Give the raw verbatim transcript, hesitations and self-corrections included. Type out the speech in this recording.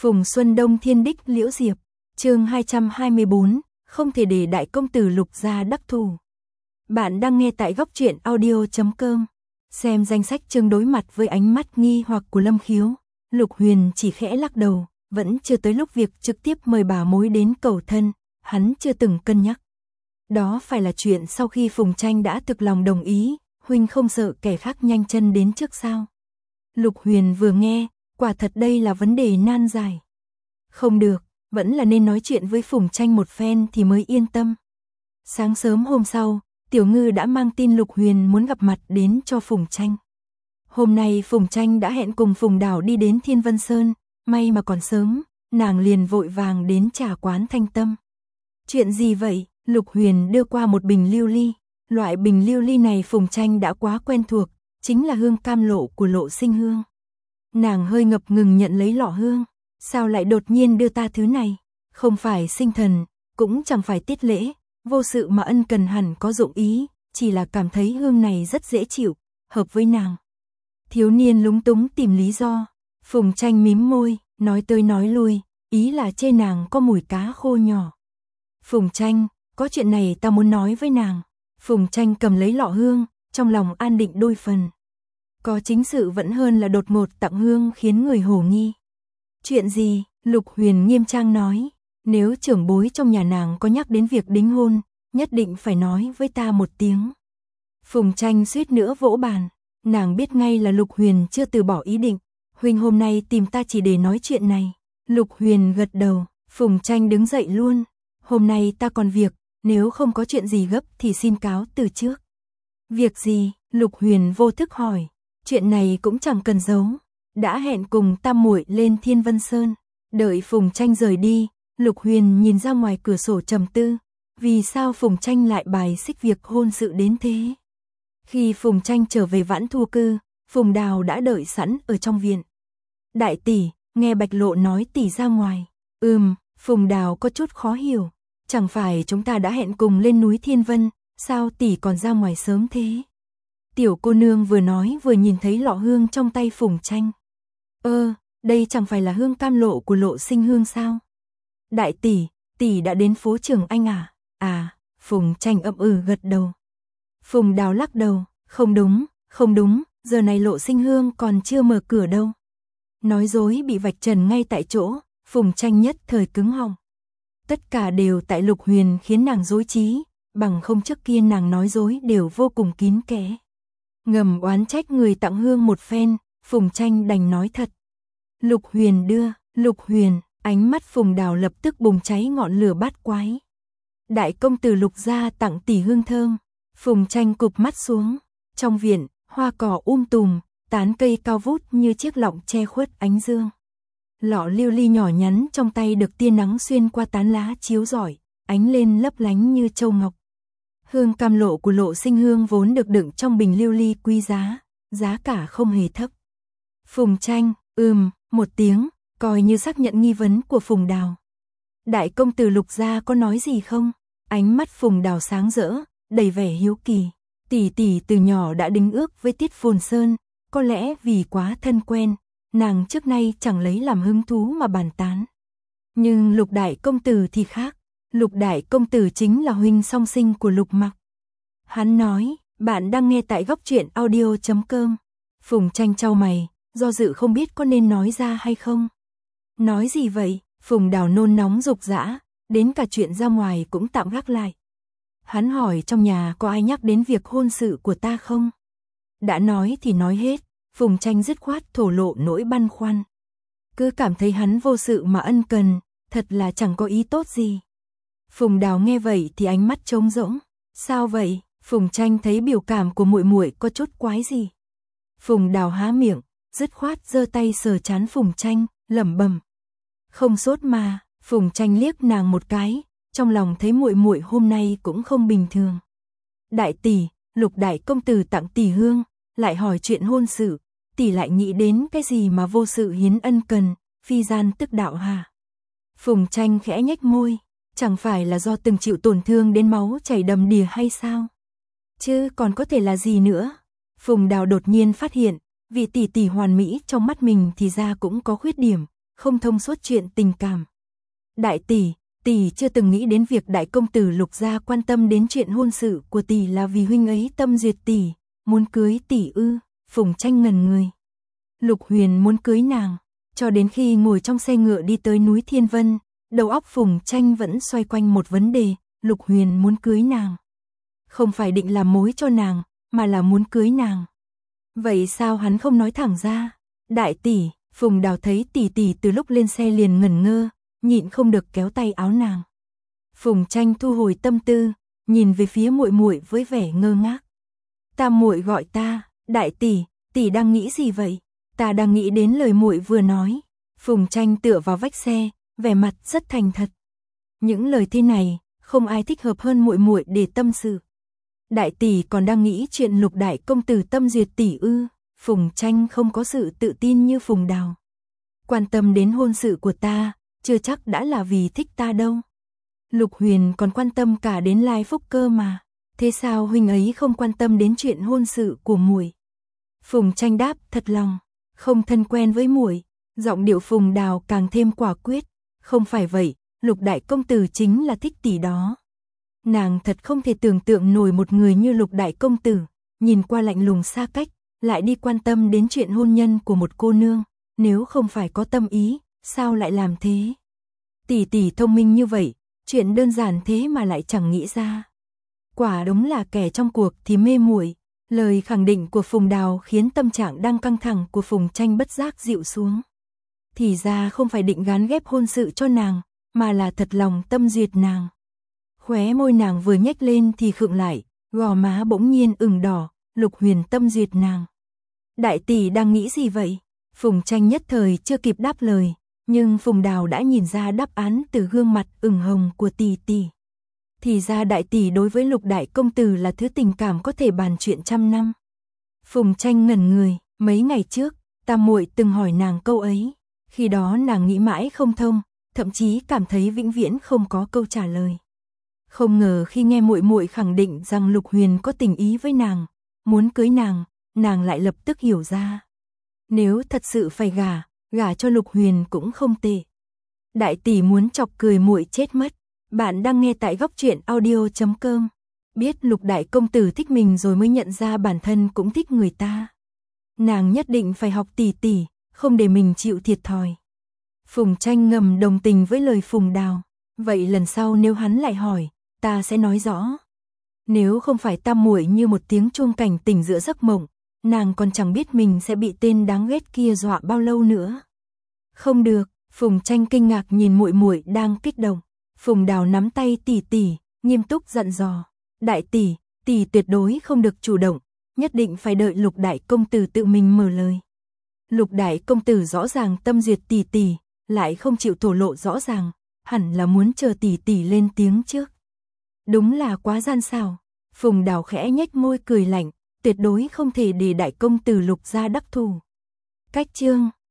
Phùng Xuân Đông Thiên Đích Liễu Diệp, chương hai trăm hai mươi bốn, không thể để đại công tử Lục gia đắc thủ. Bạn đang nghe tại góc truyện audio chấm com. Xem danh sách chương đối mặt với ánh mắt nghi hoặc của Lâm Khiếu, Lục Huyền chỉ khẽ lắc đầu, vẫn chưa tới lúc việc trực tiếp mời bà mối đến cầu thân, hắn chưa từng cân nhắc. Đó phải là chuyện sau khi Phùng Tranh đã thực lòng đồng ý, huynh không sợ kẻ khác nhanh chân đến trước sao? Lục Huyền vừa nghe, quả thật đây là vấn đề nan giải. Không được, vẫn là nên nói chuyện với Phùng Tranh một phen thì mới yên tâm. Sáng sớm hôm sau, Tiểu Ngư đã mang tin Lục Huyền muốn gặp mặt đến cho Phùng Tranh. Hôm nay Phùng Tranh đã hẹn cùng Phùng Đào đi đến Thiên Vân Sơn, may mà còn sớm, nàng liền vội vàng đến trà quán Thanh Tâm. Chuyện gì vậy? Lục Huyền đưa qua một bình lưu ly. Loại bình lưu ly này Phùng Tranh đã quá quen thuộc, chính là hương cam lộ của Lộ Sinh Hương. Nàng hơi ngập ngừng nhận lấy lọ hương, sao lại đột nhiên đưa ta thứ này? Không phải sinh thần, cũng chẳng phải tiết lễ, vô sự mà ân cần hẳn có dụng ý, chỉ là cảm thấy hương này rất dễ chịu, hợp với nàng. Thiếu niên lúng túng tìm lý do, Phùng Tranh mím môi, nói tới nói lui, ý là chê nàng có mùi cá khô nhỏ. Phùng Tranh, có chuyện này ta muốn nói với nàng. Phùng Tranh cầm lấy lọ hương, trong lòng an định đôi phần. Có chính sự vẫn hơn là đột ngột tặng hương khiến người hồ nghi. Chuyện gì? Lục Huyền nghiêm trang nói, nếu trưởng bối trong nhà nàng có nhắc đến việc đính hôn, nhất định phải nói với ta một tiếng. Phùng Tranh suýt nữa vỗ bàn, nàng biết ngay là Lục Huyền chưa từ bỏ ý định. Huynh hôm nay tìm ta chỉ để nói chuyện này. Lục Huyền gật đầu, Phùng Tranh đứng dậy luôn. Hôm nay ta còn việc, nếu không có chuyện gì gấp thì xin cáo từ trước. Việc gì? Lục Huyền vô thức hỏi. Chuyện này cũng chẳng cần giấu, đã hẹn cùng tam muội lên Thiên Vân Sơn. Đợi Phùng Tranh rời đi, Lục Huyền nhìn ra ngoài cửa sổ trầm tư, vì sao Phùng Tranh lại bài xích việc hôn sự đến thế? Khi Phùng Tranh trở về Vãn Thu Cư, Phùng Đào đã đợi sẵn ở trong viện. Đại tỷ, nghe Bạch Lộ nói tỷ ra ngoài. Ừm, Phùng Đào có chút khó hiểu, chẳng phải chúng ta đã hẹn cùng lên núi Thiên Vân, sao tỷ còn ra ngoài sớm thế? Tiểu cô nương vừa nói vừa nhìn thấy lọ hương trong tay Phùng Tranh. Ơ, đây chẳng phải là hương cam lộ của Lộ Sinh Hương sao? Đại tỷ, tỷ đã đến phố Trường Anh à? À, Phùng Tranh ậm ừ gật đầu. Phùng Đào lắc đầu, không đúng, không đúng, giờ này Lộ Sinh Hương còn chưa mở cửa đâu. Nói dối bị vạch trần ngay tại chỗ, Phùng Tranh nhất thời cứng họng. Tất cả đều tại Lục Huyền khiến nàng dối trí, bằng không trước kia nàng nói dối đều vô cùng kín kẽ. Ngầm oán trách người tặng hương một phen, Phùng Tranh đành nói thật. Lục Huyền đưa, Lục Huyền, ánh mắt Phùng Đào lập tức bùng cháy ngọn lửa bát quái. Đại công tử Lục gia tặng tỷ hương thơm. Phùng Tranh cụp mắt xuống. Trong viện, hoa cỏ um tùm, tán cây cao vút như chiếc lọng che khuất ánh dương. Lọ lưu ly nhỏ nhắn trong tay được tia nắng xuyên qua tán lá chiếu rọi, ánh lên lấp lánh như châu ngọc. Hương cam lộ của Lộ Sinh Hương vốn được đựng trong bình lưu ly quý giá, giá cả không hề thấp. Phùng Tranh, ừm, một tiếng, coi như xác nhận nghi vấn của Phùng Đào. Đại công tử Lục gia có nói gì không? Ánh mắt Phùng Đào sáng rỡ, đầy vẻ hiếu kỳ. Tỷ tỷ từ nhỏ đã đính ước với Tiết Phồn Sơn, có lẽ vì quá thân quen, nàng trước nay chẳng lấy làm hứng thú mà bàn tán. Nhưng Lục đại công tử thì khác. Lục đại công tử chính là huynh song sinh của Lục Mặc. Hắn nói, bạn đang nghe tại góc truyện audio chấm com. Phùng Tranh chau mày, do dự không biết có nên nói ra hay không. Nói gì vậy? Phùng Đào nôn nóng dục dã, đến cả chuyện ra ngoài cũng tạm gác lại. Hắn hỏi trong nhà có ai nhắc đến việc hôn sự của ta không? Đã nói thì nói hết, Phùng Tranh dứt khoát thổ lộ nỗi băn khoăn. Cứ cảm thấy hắn vô sự mà ân cần, thật là chẳng có ý tốt gì. Phùng Đào nghe vậy thì ánh mắt trống rỗng. Sao vậy? Phùng Tranh thấy biểu cảm của muội muội có chút quái gì. Phùng Đào há miệng, dứt khoát giơ tay sờ trán Phùng Tranh, lẩm bẩm. Không sốt mà. Phùng Tranh liếc nàng một cái, trong lòng thấy muội muội hôm nay cũng không bình thường. Đại tỷ, Lục đại công tử tặng tỷ hương, lại hỏi chuyện hôn sự, tỷ lại nghĩ đến cái gì mà vô sự hiến ân cần, phi gian tức đạo hả? Phùng Tranh khẽ nhếch môi. Chẳng phải là do từng chịu tổn thương đến máu chảy đầm đìa hay sao? Chứ còn có thể là gì nữa? Phùng Đào đột nhiên phát hiện, vị tỷ tỷ hoàn mỹ trong mắt mình thì ra cũng có khuyết điểm, không thông suốt chuyện tình cảm. Đại tỷ, tỷ chưa từng nghĩ đến việc đại công tử Lục gia quan tâm đến chuyện hôn sự của tỷ là vì huynh ấy tâm duyệt tỷ, muốn cưới tỷ ư? Phùng Tranh ngẩn người. Lục Huyền muốn cưới nàng, cho đến khi ngồi trong xe ngựa đi tới núi Thiên Vân, đầu óc Phùng Tranh vẫn xoay quanh một vấn đề, Lục Huyền muốn cưới nàng. Không phải định làm mối cho nàng, mà là muốn cưới nàng. Vậy sao hắn không nói thẳng ra? Đại tỷ, Phùng Đào thấy tỷ tỷ từ lúc lên xe liền ngẩn ngơ, nhịn không được kéo tay áo nàng. Phùng Tranh thu hồi tâm tư, nhìn về phía muội muội với vẻ ngơ ngác. Tam muội gọi ta, đại tỷ, tỷ đang nghĩ gì vậy? Ta đang nghĩ đến lời muội vừa nói. Phùng Tranh tựa vào vách xe, vẻ mặt rất thành thật. Những lời thế này, không ai thích hợp hơn muội muội để tâm sự. Đại tỷ còn đang nghĩ chuyện Lục đại công tử tâm duyệt tỷ ư? Phùng Tranh không có sự tự tin như Phùng Đào. Quan tâm đến hôn sự của ta, chưa chắc đã là vì thích ta đâu. Lục Huyền còn quan tâm cả đến Lai Phúc cơ mà. Thế sao huynh ấy không quan tâm đến chuyện hôn sự của muội? Phùng Tranh đáp thật lòng, không thân quen với muội. Giọng điệu Phùng Đào càng thêm quả quyết. Không phải vậy, Lục đại công tử chính là thích tỷ đó. Nàng thật không thể tưởng tượng nổi một người như Lục đại công tử, nhìn qua lạnh lùng xa cách, lại đi quan tâm đến chuyện hôn nhân của một cô nương. Nếu không phải có tâm ý, sao lại làm thế? Tỷ tỷ thông minh như vậy, chuyện đơn giản thế mà lại chẳng nghĩ ra. Quả đúng là kẻ trong cuộc thì mê muội. Lời khẳng định của Phùng Đào khiến tâm trạng đang căng thẳng của Phùng Tranh bất giác dịu xuống. Thì ra không phải định gán ghép hôn sự cho nàng, mà là thật lòng tâm duyệt nàng. Khóe môi nàng vừa nhếch lên thì khựng lại, gò má bỗng nhiên ửng đỏ. Lục Huyền tâm duyệt nàng. Đại tỷ đang nghĩ gì vậy? Phùng Tranh nhất thời chưa kịp đáp lời, nhưng Phùng Đào đã nhìn ra đáp án từ gương mặt ửng hồng của tỷ tỷ. Thì ra đại tỷ đối với Lục đại công tử là thứ tình cảm có thể bàn chuyện trăm năm. Phùng Tranh ngẩn người, mấy ngày trước, Tam muội từng hỏi nàng câu ấy, khi đó nàng nghĩ mãi không thông, thậm chí cảm thấy vĩnh viễn không có câu trả lời. Không ngờ khi nghe muội muội khẳng định rằng Lục Huyền có tình ý với nàng, muốn cưới nàng, nàng lại lập tức hiểu ra. Nếu thật sự phải gả, gả cho Lục Huyền cũng không tệ. Đại tỷ muốn chọc cười muội chết mất. Bạn đang nghe tại góc truyện audio chấm com. Biết Lục đại công tử thích mình rồi mới nhận ra bản thân cũng thích người ta. Nàng nhất định phải học tỷ tỷ, không để mình chịu thiệt thòi. Phùng Tranh ngầm đồng tình với lời Phùng Đào. Vậy lần sau nếu hắn lại hỏi, ta sẽ nói rõ. Nếu không phải tam muội như một tiếng chuông cảnh tỉnh giữa giấc mộng, nàng còn chẳng biết mình sẽ bị tên đáng ghét kia dọa bao lâu nữa. Không được, Phùng Tranh kinh ngạc nhìn muội muội đang kích động. Phùng Đào nắm tay tỷ tỷ, nghiêm túc dặn dò. Đại tỷ, tỷ tuyệt đối không được chủ động, nhất định phải đợi Lục đại công tử tự mình mở lời. Lục đại công tử rõ ràng tâm duyệt tỷ tỷ, lại không chịu thổ lộ rõ ràng, hẳn là muốn chờ tỷ tỷ lên tiếng trước. Đúng là quá gian xảo. Phùng Đào khẽ nhếch môi cười lạnh, tuyệt đối không thể để đại công tử Lục gia đắc thủ. Cách chương